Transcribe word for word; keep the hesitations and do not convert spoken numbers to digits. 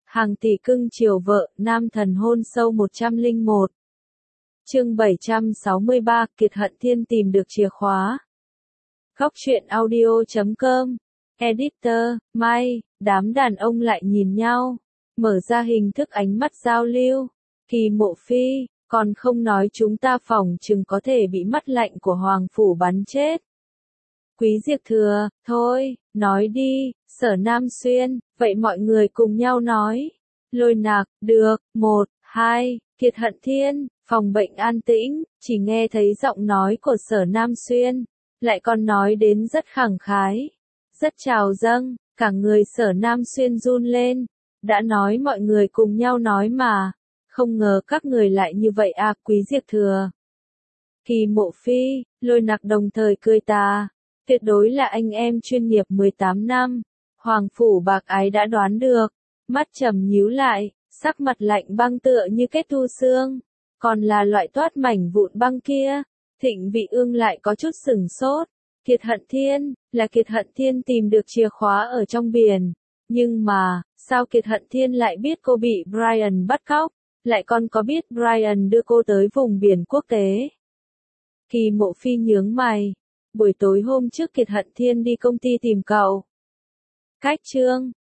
Hàng tỷ cưng chiều vợ, nam thần hôn sâu một trăm lẻ một. Chương bảy trăm sáu mươi ba, Kiệt Hận Thiên tìm được chìa khóa. Góc truyện audio chấm com. Editor, May, đám đàn ông lại nhìn nhau, mở ra hình thức ánh mắt giao lưu. Kỳ Mộ Phi, còn không nói chúng ta phỏng chừng có thể bị mắt lạnh của Hoàng Phủ bắn chết. Quý Diệp Thừa, thôi, nói đi, Sở Nam Xuyên, vậy mọi người cùng nhau nói. Lôi Nạc, được, một, hai, Kiệt Hận Thiên, phòng bệnh an tĩnh, chỉ nghe thấy giọng nói của Sở Nam Xuyên, lại còn nói đến rất khẳng khái, rất trào dâng, cả người Sở Nam Xuyên run lên, đã nói mọi người cùng nhau nói mà, không ngờ các người lại như vậy à, Quý Diệp Thừa. Kỳ Mộ Phi, Lôi Nặc đồng thời cười tà, tuyệt đối là anh em chuyên nghiệp mười tám năm, Hoàng Phủ bạc ái đã đoán được, mắt trầm nhíu lại, sắc mặt lạnh băng tựa như kết thu xương, còn là loại toát mảnh vụn băng kia. Thịnh Vị Ương lại có chút sửng sốt, Kiệt Hận Thiên, là Kiệt Hận Thiên tìm được chìa khóa ở trong biển, nhưng mà, sao Kiệt Hận Thiên lại biết cô bị Brian bắt cóc, lại còn có biết Brian đưa cô tới vùng biển quốc tế. Kỳ Mộ Phi nhướng mày, buổi tối hôm trước Kiệt Hận Thiên đi công ty tìm cậu. Cách chương,